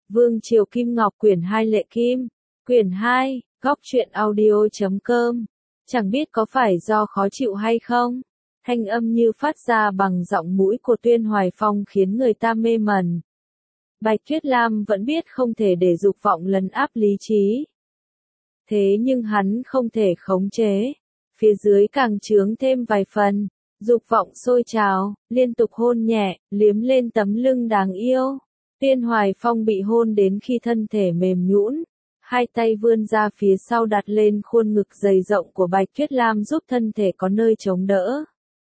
Vương Triều Kim Ngọc quyển 2 Lệ Kim, quyển 2, góc truyện audio.com. Chẳng biết có phải do khó chịu hay không? Thanh âm như phát ra bằng giọng mũi của Tuyên Hoài Phong khiến người ta mê mẩn. Bạch Tuyết Lam vẫn biết không thể để dục vọng lấn áp lý trí. Thế nhưng hắn không thể khống chế. Phía dưới càng chướng thêm vài phần. Dục vọng sôi trào, liên tục hôn nhẹ, liếm lên tấm lưng đáng yêu. Tuyên Hoài Phong bị hôn đến khi thân thể mềm nhũn, hai tay vươn ra phía sau đặt lên khuôn ngực dày rộng của Bạch Tuyết Lam giúp thân thể có nơi chống đỡ.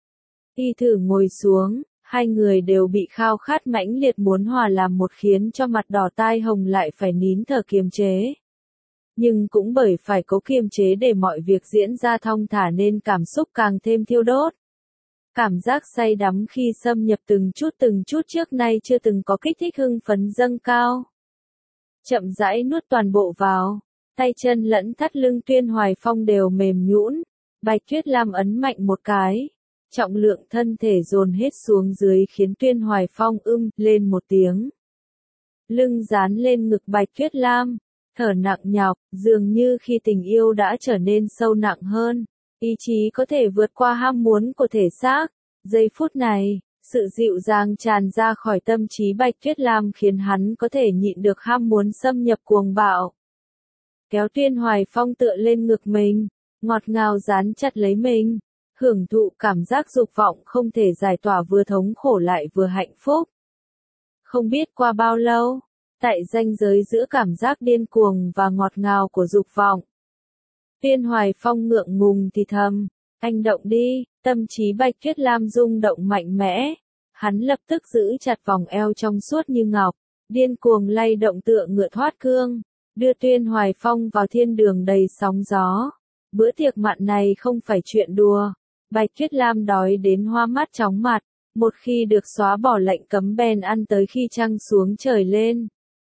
Y thử ngồi xuống, hai người đều bị khao khát mãnh liệt muốn hòa làm một khiến cho mặt đỏ tai hồng lại phải nín thở kiềm chế. Nhưng cũng bởi phải cố kiềm chế để mọi việc diễn ra thong thả nên cảm xúc càng thêm thiêu đốt. Cảm giác say đắm khi xâm nhập từng chút trước nay chưa từng có kích thích hưng phấn dâng cao. Chậm rãi nuốt toàn bộ vào, tay chân lẫn thắt lưng Tuyên Hoài Phong đều mềm nhũn. Bạch Tuyết Lam ấn mạnh một cái, trọng lượng thân thể dồn hết xuống dưới khiến Tuyên Hoài Phong lên một tiếng. Lưng dán lên ngực Bạch Tuyết Lam, thở nặng nhọc, dường như khi tình yêu đã trở nên sâu nặng hơn. Ý chí có thể vượt qua ham muốn của thể xác. Giây phút này, sự dịu dàng tràn ra khỏi tâm trí Bạch Tuyết Lam khiến hắn có thể nhịn được ham muốn xâm nhập cuồng bạo. Kéo Tuyên Hoài Phong tựa lên ngực mình, ngọt ngào dán chặt lấy mình, hưởng thụ cảm giác dục vọng không thể giải tỏa vừa thống khổ lại vừa hạnh phúc. Không biết qua bao lâu, tại ranh giới giữa cảm giác điên cuồng và ngọt ngào của dục vọng. Tuyên Hoài Phong ngượng ngùng thì thầm, anh động đi, tâm trí Bạch Tuyết Lam rung động mạnh mẽ. Hắn lập tức giữ chặt vòng eo trong suốt như ngọc, điên cuồng lay động tựa ngựa thoát cương, đưa Tuyên Hoài Phong vào thiên đường đầy sóng gió. Bữa tiệc mặn này không phải chuyện đùa. Bạch Tuyết Lam đói đến hoa mắt chóng mặt, một khi được xóa bỏ lệnh cấm bèn ăn tới khi trăng xuống trời lên.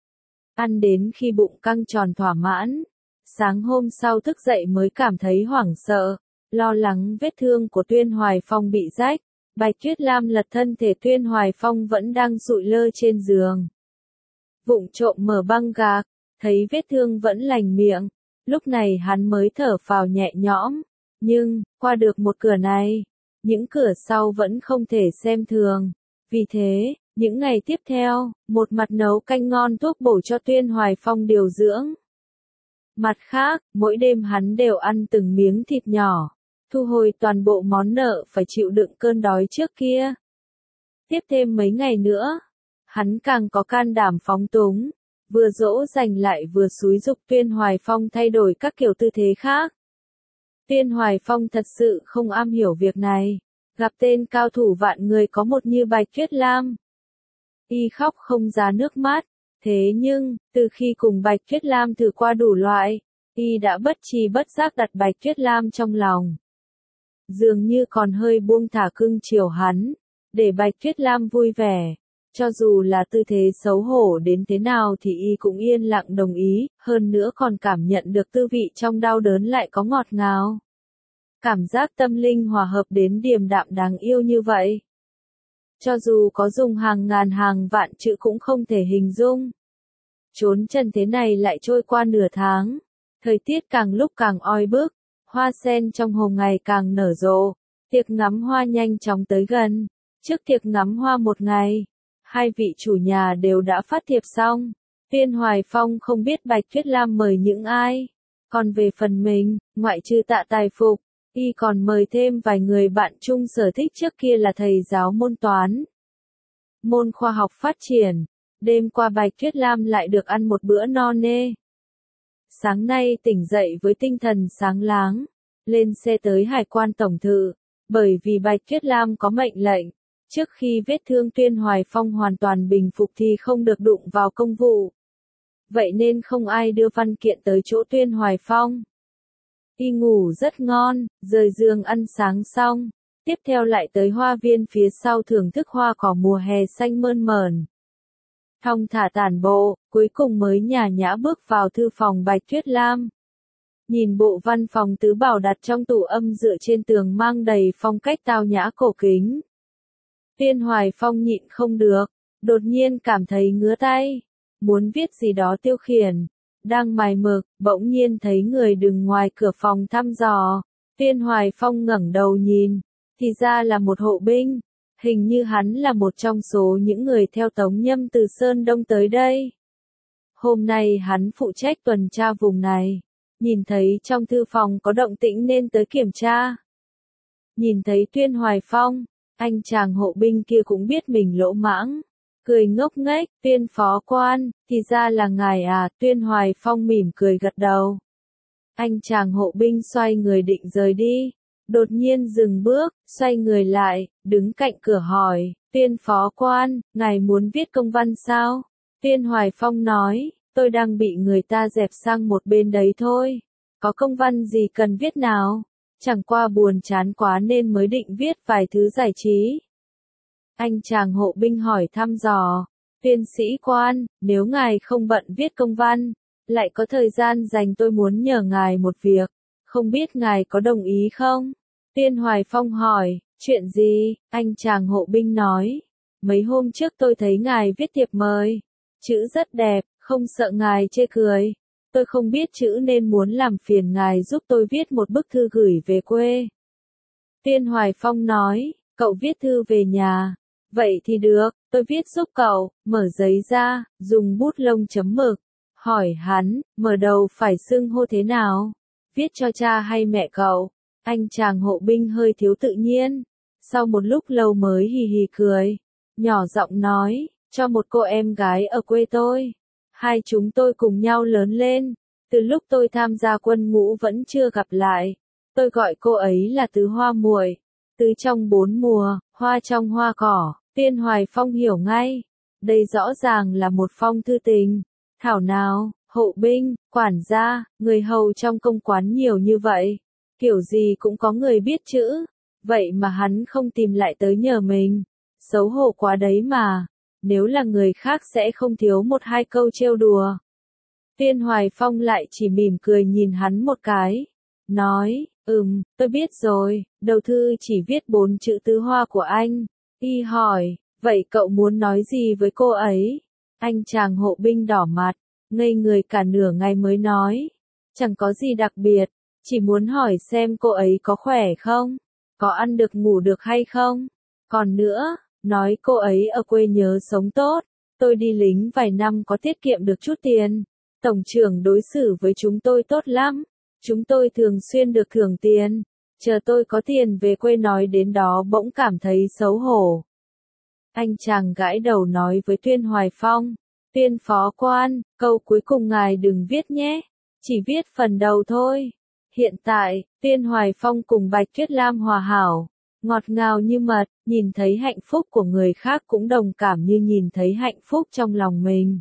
Ăn đến khi bụng căng tròn thỏa mãn. Sáng hôm sau thức dậy mới cảm thấy hoảng sợ, lo lắng vết thương của Tuyên Hoài Phong bị rách. Bạch Tuyết Lam lật thân thể Tuyên Hoài Phong vẫn đang sụi lơ trên giường. Vụng trộm mở băng gạc, thấy vết thương vẫn lành miệng. Lúc này hắn mới thở phào nhẹ nhõm. Nhưng, qua được một cửa này, những cửa sau vẫn không thể xem thường. Vì thế, những ngày tiếp theo, một mặt nấu canh ngon thuốc bổ cho Tuyên Hoài Phong điều dưỡng. Mặt khác, mỗi đêm hắn đều ăn từng miếng thịt nhỏ, thu hồi toàn bộ món nợ phải chịu đựng cơn đói trước kia. Tiếp thêm mấy ngày nữa, hắn càng có can đảm phóng túng, vừa dỗ dành lại vừa xúi giục Tuyên Hoài Phong thay đổi các kiểu tư thế khác. Tuyên Hoài Phong thật sự không am hiểu việc này, gặp tên cao thủ vạn người có một như Bạch Tuyết Lam. Y khóc không ra nước mắt. Thế nhưng, từ khi cùng Bạch Tuyết Lam thử qua đủ loại, y đã bất tri bất giác đặt Bạch Tuyết Lam trong lòng. Dường như còn hơi buông thả cưng chiều hắn, để Bạch Tuyết Lam vui vẻ. Cho dù là tư thế xấu hổ đến thế nào thì y cũng yên lặng đồng ý, hơn nữa còn cảm nhận được tư vị trong đau đớn lại có ngọt ngào. Cảm giác tâm linh hòa hợp đến điềm đạm đáng yêu như vậy. Cho dù có dùng hàng ngàn hàng vạn chữ cũng không thể hình dung. Chốn trần thế này lại trôi qua nửa tháng. Thời tiết càng lúc càng oi bức. Hoa sen trong hồ ngày càng nở rộ. Tiệc ngắm hoa nhanh chóng tới gần. Trước tiệc ngắm hoa một ngày, hai vị chủ nhà đều đã phát thiệp xong. Tuyên Hoài Phong không biết Bạch Tuyết Lam mời những ai. Còn về phần mình, ngoại trừ Tạ Tài Phục, y còn mời thêm vài người bạn chung sở thích trước kia là thầy giáo môn toán, môn khoa học phát triển. Đêm qua Bạch Tuyết Lam lại được ăn một bữa no nê. Sáng nay tỉnh dậy với tinh thần sáng láng, lên xe tới Hải quan tổng thự, bởi vì Bạch Tuyết Lam có mệnh lệnh, trước khi vết thương Tuyên Hoài Phong hoàn toàn bình phục thì không được đụng vào công vụ. Vậy nên không ai đưa văn kiện tới chỗ Tuyên Hoài Phong. Y ngủ rất ngon, rời giường ăn sáng xong, tiếp theo lại tới hoa viên phía sau thưởng thức hoa cỏ mùa hè xanh mơn mởn. Thong thả tản bộ, cuối cùng mới nhả nhã bước vào thư phòng Bạch Tuyết Lam. Nhìn bộ văn phòng tứ bảo đặt trong tủ âm dựa trên tường mang đầy phong cách tao nhã cổ kính. Tuyên Hoài Phong nhịn không được, đột nhiên cảm thấy ngứa tay. muốn viết gì đó tiêu khiển. Đang mài mực, bỗng nhiên thấy người đứng ngoài cửa phòng thăm dò. Tuyên Hoài Phong ngẩng đầu nhìn, thì ra là một hộ binh. Hình như hắn là một trong số những người theo Tống Nhâm từ Sơn Đông tới đây. Hôm nay hắn phụ trách tuần tra vùng này. Nhìn thấy trong thư phòng có động tĩnh nên tới kiểm tra. Nhìn thấy Tuyên Hoài Phong, anh chàng hộ binh kia cũng biết mình lỗ mãng. Cười ngốc nghếch, Tuyên phó quan, thì ra là ngài à, Tuyên Hoài Phong mỉm cười gật đầu. Anh chàng hộ binh xoay người định rời đi. Đột nhiên dừng bước, xoay người lại, đứng cạnh cửa hỏi, Tuyên phó quan, ngài muốn viết công văn sao? Tuyên Hoài Phong nói, tôi đang bị người ta dẹp sang một bên đấy thôi. Có công văn gì cần viết nào? Chẳng qua buồn chán quá nên mới định viết vài thứ giải trí. Anh chàng hộ binh hỏi thăm dò, Tuyên sĩ quan, nếu ngài không bận viết công văn, lại có thời gian dành tôi muốn nhờ ngài một việc, không biết ngài có đồng ý không? Tuyên Hoài Phong hỏi, chuyện gì? Anh chàng hộ binh nói, mấy hôm trước tôi thấy ngài viết thiệp mời, chữ rất đẹp, không sợ ngài chê cười. Tôi không biết chữ nên muốn làm phiền ngài giúp tôi viết một bức thư gửi về quê. Tuyên Hoài Phong nói, cậu viết thư về nhà. Vậy thì được, tôi viết giúp cậu, mở giấy ra, dùng bút lông chấm mực. Hỏi hắn, mở đầu phải xưng hô thế nào? Viết cho cha hay mẹ cậu? Anh chàng hộ binh hơi thiếu tự nhiên. Sau một lúc lâu mới hì hì cười. Nhỏ giọng nói, cho một cô em gái ở quê tôi. Hai chúng tôi cùng nhau lớn lên. Từ lúc tôi tham gia quân ngũ vẫn chưa gặp lại. Tôi gọi cô ấy là Tứ Hoa Muội. Tứ trong bốn mùa, hoa trong hoa cỏ. Tuyên Hoài Phong hiểu ngay. Đây rõ ràng là một phong thư tình. Thảo nào, hộ binh, quản gia, người hầu trong công quán nhiều như vậy. Kiểu gì cũng có người biết chữ. Vậy mà hắn không tìm lại tới nhờ mình. Xấu hổ quá đấy mà. Nếu là người khác sẽ không thiếu một hai câu trêu đùa. Tuyên Hoài Phong lại chỉ mỉm cười nhìn hắn một cái. Nói, tôi biết rồi, đầu thư chỉ viết 4 chữ tứ hoa của anh. Y hỏi, vậy cậu muốn nói gì với cô ấy? Anh chàng hộ binh đỏ mặt, ngây người cả nửa ngày mới nói. Chẳng có gì đặc biệt, chỉ muốn hỏi xem cô ấy có khỏe không? Có ăn được ngủ được hay không? Còn nữa, nói cô ấy ở quê nhớ sống tốt. Tôi đi lính vài năm có tiết kiệm được chút tiền. Tổng trưởng đối xử với chúng tôi tốt lắm. Chúng tôi thường xuyên được thưởng tiền. Chờ tôi có tiền về quê nói đến đó bỗng cảm thấy xấu hổ. Anh chàng gãi đầu nói với Tuyên Hoài Phong. Tuyên phó quan, câu cuối cùng ngài đừng viết nhé. Chỉ viết phần đầu thôi. Hiện tại, Tuyên Hoài Phong cùng Bạch Tuyết Lam hòa hảo. Ngọt ngào như mật, nhìn thấy hạnh phúc của người khác cũng đồng cảm như nhìn thấy hạnh phúc trong lòng mình.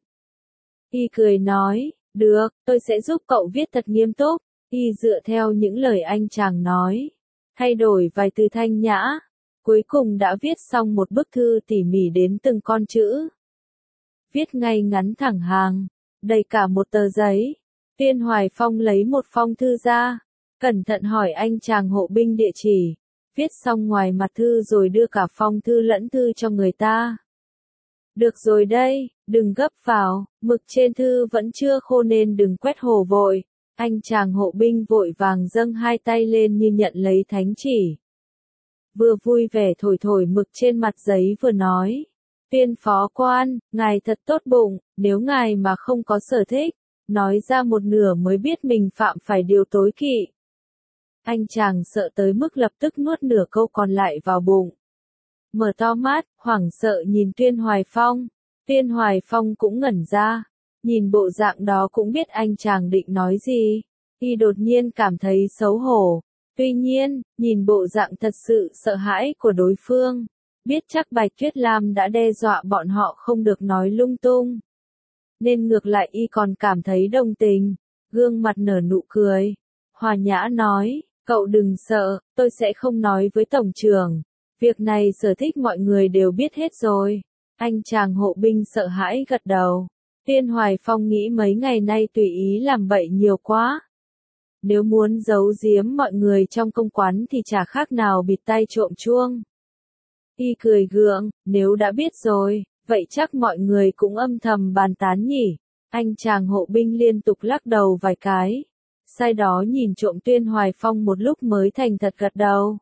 Y cười nói, được, tôi sẽ giúp cậu viết thật nghiêm túc. Y dựa theo những lời anh chàng nói. Thay đổi vài từ thanh nhã. Cuối cùng đã viết xong một bức thư tỉ mỉ đến từng con chữ. Viết ngay ngắn thẳng hàng. Đầy cả một tờ giấy. Tuyên Hoài Phong lấy một phong thư ra. Cẩn thận hỏi anh chàng hộ binh địa chỉ. Viết xong ngoài mặt thư rồi đưa cả phong thư lẫn thư cho người ta. Được rồi đây, đừng gấp vào, mực trên thư vẫn chưa khô nên đừng quét hồ vội. Anh chàng hộ binh vội vàng dâng hai tay lên như nhận lấy thánh chỉ. Vừa vui vẻ thổi thổi mực trên mặt giấy vừa nói. Tuyên phó quan, ngài thật tốt bụng, nếu ngài mà không có sở thích, nói ra một nửa mới biết mình phạm phải điều tối kỵ. Anh chàng sợ tới mức lập tức nuốt nửa câu còn lại vào bụng. Mở to mắt, hoảng sợ nhìn Tuyên Hoài Phong. Tuyên Hoài Phong cũng ngẩn ra. Nhìn bộ dạng đó cũng biết anh chàng định nói gì. Y đột nhiên cảm thấy xấu hổ. Tuy nhiên, nhìn bộ dạng thật sự sợ hãi của đối phương. Biết chắc Bạch Tuyết Lam đã đe dọa bọn họ không được nói lung tung. Nên ngược lại y còn cảm thấy đồng tình. Gương mặt nở nụ cười. Hòa nhã nói, cậu đừng sợ, tôi sẽ không nói với tổng trưởng. Việc này sở thích mọi người đều biết hết rồi. Anh chàng hộ binh sợ hãi gật đầu. Tuyên Hoài Phong nghĩ mấy ngày nay tùy ý làm bậy nhiều quá. Nếu muốn giấu giếm mọi người trong công quán thì chả khác nào bịt tai trộm chuông. Y cười gượng, nếu đã biết rồi, Vậy chắc mọi người cũng âm thầm bàn tán nhỉ? Anh chàng hộ binh liên tục lắc đầu vài cái. Sau đó nhìn trộm Tuyên Hoài Phong một lúc mới thành thật gật đầu.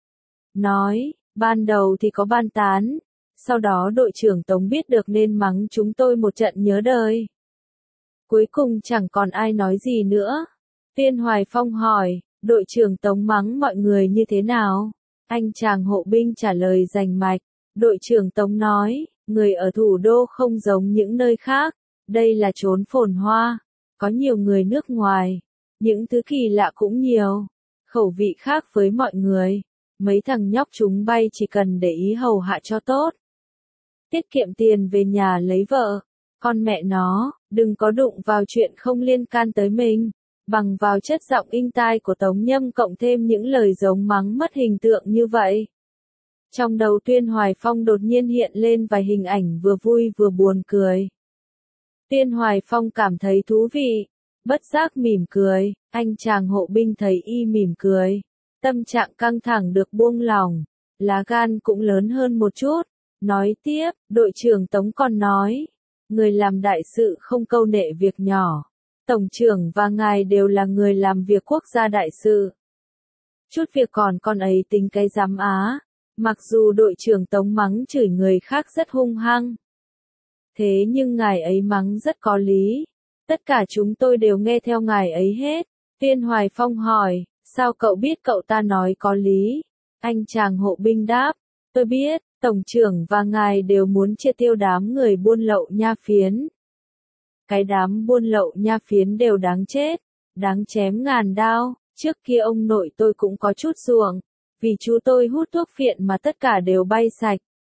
Nói, ban đầu thì có bàn tán. Sau đó đội trưởng Tống biết được nên mắng chúng tôi một trận nhớ đời. Cuối cùng chẳng còn ai nói gì nữa. Tuyên Hoài Phong hỏi, đội trưởng Tống mắng mọi người như thế nào? Anh chàng hộ binh trả lời rành mạch. Đội trưởng Tống nói, người ở thủ đô không giống những nơi khác. Đây là chốn phồn hoa. Có nhiều người nước ngoài. Những thứ kỳ lạ cũng nhiều. Khẩu vị khác với mọi người. Mấy thằng nhóc chúng bay chỉ cần để ý hầu hạ cho tốt. Tiết kiệm tiền về nhà lấy vợ. Con mẹ nó, đừng có đụng vào chuyện không liên can tới mình. Bằng vào chất giọng inh tai của Tống Nhâm cộng thêm những lời giống mắng mất hình tượng như vậy. Trong đầu Tuyên Hoài Phong đột nhiên hiện lên vài hình ảnh vừa vui vừa buồn cười. Tuyên Hoài Phong cảm thấy thú vị. Bất giác mỉm cười, anh chàng hộ binh thấy y mỉm cười. Tâm trạng căng thẳng được buông lỏng. Lá gan cũng lớn hơn một chút. Nói tiếp, đội trưởng Tống còn nói. Người làm đại sự không câu nệ việc nhỏ. Tổng trưởng và ngài đều là người làm việc quốc gia đại sự. Chút việc còn con ấy tính cái giám á. Mặc dù đội trưởng Tống mắng chửi người khác rất hung hăng. Thế nhưng ngài ấy mắng rất có lý. Tất cả chúng tôi đều nghe theo ngài ấy hết. Tuyên Hoài Phong hỏi, sao cậu biết cậu ta nói có lý? Anh chàng hộ binh đáp, tôi biết, tổng trưởng và ngài đều muốn triệt tiêu đám người buôn lậu nha phiến. Cái đám buôn lậu nha phiến đều đáng chết, đáng chém ngàn đao. Trước kia ông nội tôi cũng có chút ruộng, vì chú tôi hút thuốc phiện mà tất cả đều bay sạch.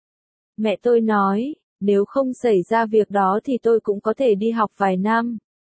Mẹ tôi nói, nếu không xảy ra việc đó thì tôi cũng có thể đi học vài năm.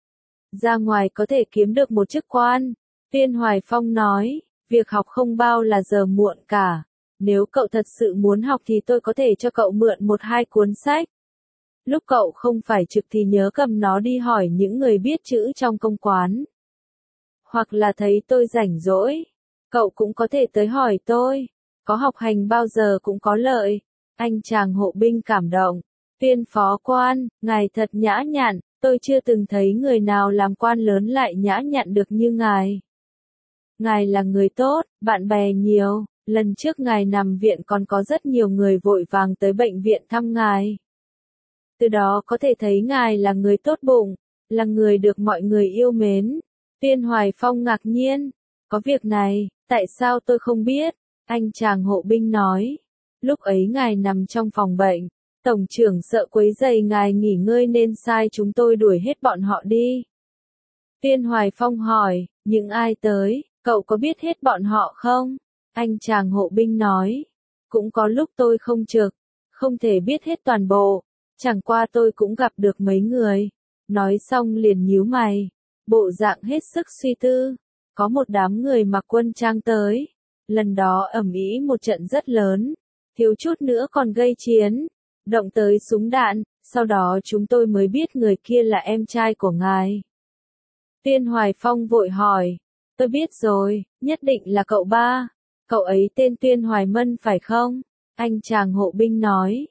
Ra ngoài có thể kiếm được một chức quan. Tuyên Hoài Phong nói, việc học không bao là giờ muộn cả. Nếu cậu thật sự muốn học thì tôi có thể cho cậu mượn một hai cuốn sách. Lúc cậu không phải trực thì nhớ cầm nó đi hỏi những người biết chữ trong công quán. Hoặc là thấy tôi rảnh rỗi, cậu cũng có thể tới hỏi tôi. Có học hành bao giờ cũng có lợi. Anh chàng hộ binh cảm động. Tuyên phó quan, ngài thật nhã nhặn, tôi chưa từng thấy người nào làm quan lớn lại nhã nhặn được như ngài. Ngài là người tốt, bạn bè nhiều, lần trước ngài nằm viện còn có rất nhiều người vội vàng tới bệnh viện thăm ngài. Từ đó có thể thấy ngài là người tốt bụng, là người được mọi người yêu mến. Tuyên Hoài Phong ngạc nhiên, có việc này, tại sao tôi không biết? Anh chàng hộ binh nói, lúc ấy ngài nằm trong phòng bệnh. Tổng trưởng sợ quấy rầy ngài nghỉ ngơi nên sai chúng tôi đuổi hết bọn họ đi. Tuyên Hoài Phong hỏi, những ai tới, cậu có biết hết bọn họ không? Anh chàng hộ binh nói, cũng có lúc tôi không trực, không thể biết hết toàn bộ, chẳng qua tôi cũng gặp được mấy người. Nói xong liền nhíu mày, bộ dạng hết sức suy tư. Có một đám người mặc quân trang tới, lần đó ầm ĩ một trận rất lớn, thiếu chút nữa còn gây chiến. Động tới súng đạn, sau đó chúng tôi mới biết người kia là em trai của ngài. Tuyên Hoài Phong vội hỏi, tôi biết rồi, nhất định là cậu ba. Cậu ấy tên Tuyên Hoài Mân phải không? Anh chàng hộ binh nói.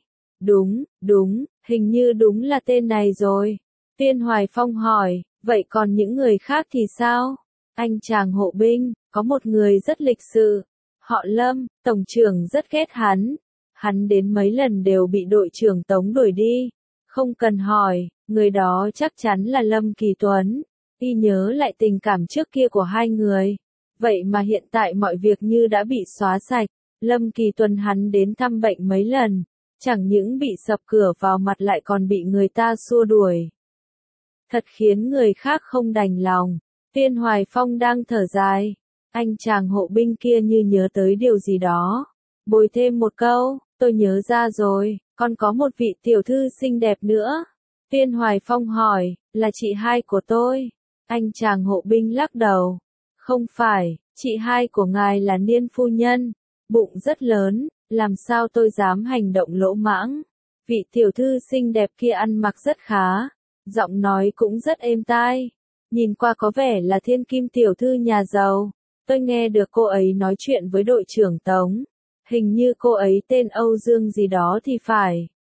Đúng, hình như đúng là tên này rồi. Tuyên Hoài Phong hỏi, vậy còn những người khác thì sao? Anh chàng hộ binh, có một người rất lịch sự. Họ Lâm, tổng trưởng rất ghét hắn. Hắn đến mấy lần đều bị đội trưởng Tống đuổi đi. Không cần hỏi, người đó chắc chắn là Lâm Kỳ Tuấn. Y nhớ lại tình cảm trước kia của hai người. Vậy mà hiện tại mọi việc như đã bị xóa sạch. Lâm Kỳ Tuấn hắn đến thăm bệnh mấy lần. Chẳng những bị sập cửa vào mặt lại còn bị người ta xua đuổi. Thật khiến người khác không đành lòng. Tuyên Hoài Phong đang thở dài. Anh chàng hộ binh kia như nhớ tới điều gì đó. Bồi thêm một câu, tôi nhớ ra rồi, còn có một vị tiểu thư xinh đẹp nữa. Tuyên Hoài Phong hỏi, là chị hai của tôi. Anh chàng hộ binh lắc đầu. Không phải, chị hai của ngài là Niên phu nhân. Bụng rất lớn, làm sao tôi dám hành động lỗ mãng. Vị tiểu thư xinh đẹp kia ăn mặc rất khá. Giọng nói cũng rất êm tai. Nhìn qua có vẻ là thiên kim tiểu thư nhà giàu. Tôi nghe được cô ấy nói chuyện với đội trưởng Tống. Hình như cô ấy tên Âu Dương gì đó thì phải.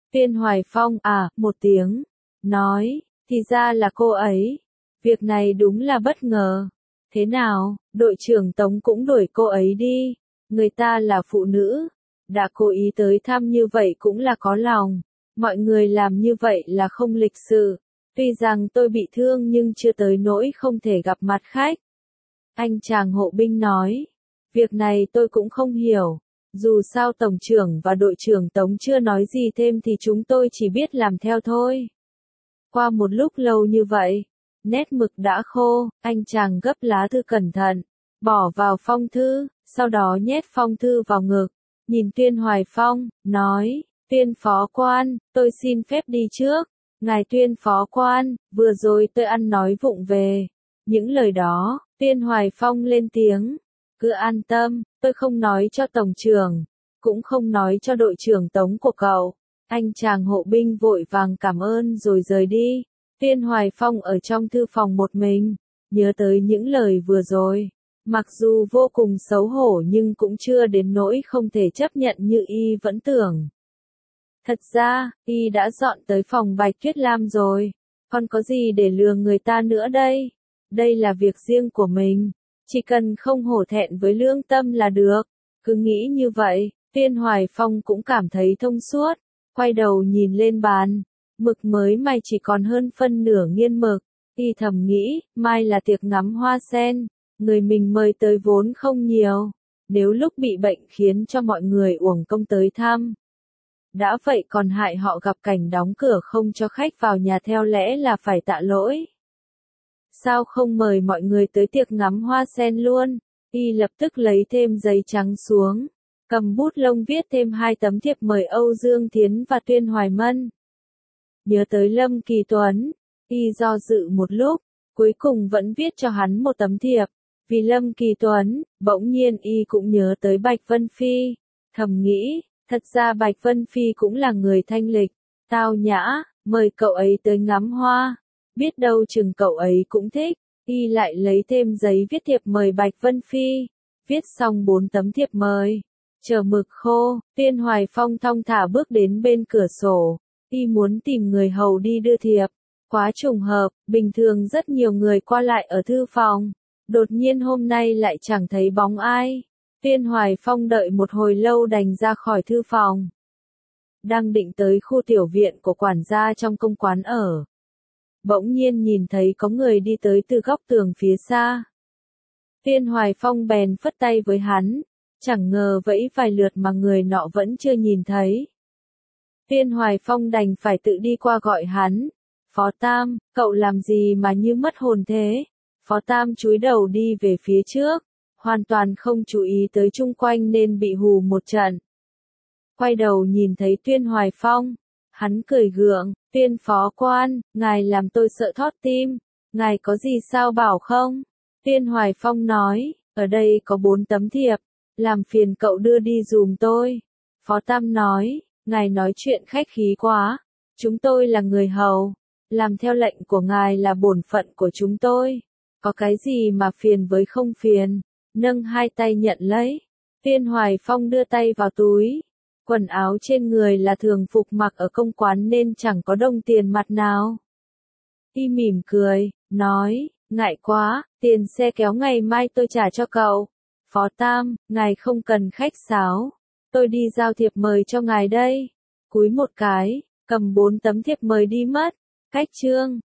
Tuyên Hoài Phong một tiếng, nói, thì ra là cô ấy. Việc này đúng là bất ngờ. Thế nào, đội trưởng Tống cũng đuổi cô ấy đi. Người ta là phụ nữ. Đã cố ý tới thăm như vậy cũng là có lòng. Mọi người làm như vậy là không lịch sự. Tuy rằng tôi bị thương nhưng chưa tới nỗi không thể gặp mặt khách. Anh chàng hộ binh nói. Việc này tôi cũng không hiểu. Dù sao tổng trưởng và đội trưởng Tống chưa nói gì thêm thì chúng tôi chỉ biết làm theo thôi. Qua một lúc lâu như vậy, nét mực đã khô, anh chàng gấp lá thư cẩn thận, bỏ vào phong thư, sau đó nhét phong thư vào ngực, nhìn Tuyên Hoài Phong, nói, Tuyên phó quan, tôi xin phép đi trước. Ngài Tuyên phó quan, vừa rồi tôi ăn nói vụng về. Những lời đó, Tuyên Hoài Phong lên tiếng, cứ an tâm, tôi không nói cho tổng trưởng, cũng không nói cho đội trưởng Tống của cậu. Anh chàng hộ binh vội vàng cảm ơn rồi rời đi. Tuyên Hoài Phong ở trong thư phòng một mình, nhớ tới những lời vừa rồi. Mặc dù vô cùng xấu hổ nhưng cũng chưa đến nỗi không thể chấp nhận như y vẫn tưởng. Thật ra, y đã dọn tới phòng Bạch Tuyết Lam rồi. Còn có gì để lừa người ta nữa đây? Đây là việc riêng của mình. Chỉ cần không hổ thẹn với lương tâm là được. Cứ nghĩ như vậy, Tuyên Hoài Phong cũng cảm thấy thông suốt. Quay đầu nhìn lên bàn. Mực mới may chỉ còn hơn phân nửa nghiên mực. Y thầm nghĩ, mai là tiệc ngắm hoa sen. Người mình mời tới vốn không nhiều. Nếu lúc bị bệnh khiến cho mọi người uổng công tới thăm. Đã vậy còn hại họ gặp cảnh đóng cửa không cho khách vào nhà theo lẽ là phải tạ lỗi. Sao không mời mọi người tới tiệc ngắm hoa sen luôn? Y lập tức lấy thêm giấy trắng xuống. Cầm bút lông viết thêm 2 tấm thiệp mời Âu Dương Thiến và Tuyên Hoài Mân. Nhớ tới Lâm Kỳ Tuấn, y do dự một lúc, cuối cùng vẫn viết cho hắn một tấm thiệp. Vì Lâm Kỳ Tuấn, bỗng nhiên y cũng nhớ tới Bạch Vân Phi. Thầm nghĩ, thật ra Bạch Vân Phi cũng là người thanh lịch, tao nhã, mời cậu ấy tới ngắm hoa. Biết đâu chừng cậu ấy cũng thích. Y lại lấy thêm giấy viết thiệp mời Bạch Vân Phi. Viết xong 4 tấm thiệp mời. Chờ mực khô, Tuyên Hoài Phong thong thả bước đến bên cửa sổ. Y muốn tìm người hầu đi đưa thiệp. Quá trùng hợp, bình thường rất nhiều người qua lại ở thư phòng. Đột nhiên hôm nay lại chẳng thấy bóng ai. Tuyên Hoài Phong đợi một hồi lâu đành ra khỏi thư phòng. Đang định tới khu tiểu viện của quản gia trong công quán ở. Bỗng nhiên nhìn thấy có người đi tới từ góc tường phía xa. Tuyên Hoài Phong bèn phất tay với hắn. Chẳng ngờ vẫy vài lượt mà người nọ vẫn chưa nhìn thấy. Tuyên Hoài Phong đành phải tự đi qua gọi hắn. Phó Tam, cậu làm gì mà như mất hồn thế? Phó Tam chúi đầu đi về phía trước. Hoàn toàn không chú ý tới chung quanh nên bị hù một trận. Quay đầu nhìn thấy Tuyên Hoài Phong. Hắn cười gượng, Tuyên phó quan, ngài làm tôi sợ thót tim. Ngài có gì sao bảo không? Tuyên Hoài Phong nói, ở đây có 4 tấm thiệp. Làm phiền cậu đưa đi dùm tôi. Phó Tam nói, ngài nói chuyện khách khí quá. Chúng tôi là người hầu. Làm theo lệnh của ngài là bổn phận của chúng tôi. Có cái gì mà phiền với không phiền. Nâng 2 tay nhận lấy. Tuyên Hoài Phong đưa tay vào túi. Quần áo trên người là thường phục mặc ở công quán nên chẳng có đồng tiền mặt nào. Y mỉm cười, nói, ngại quá, tiền xe kéo ngày mai tôi trả cho cậu. Phó Tam, ngài không cần khách sáo. Tôi đi giao thiệp mời cho ngài đây. Cúi một cái, cầm 4 tấm thiệp mời đi mất. Cách chương.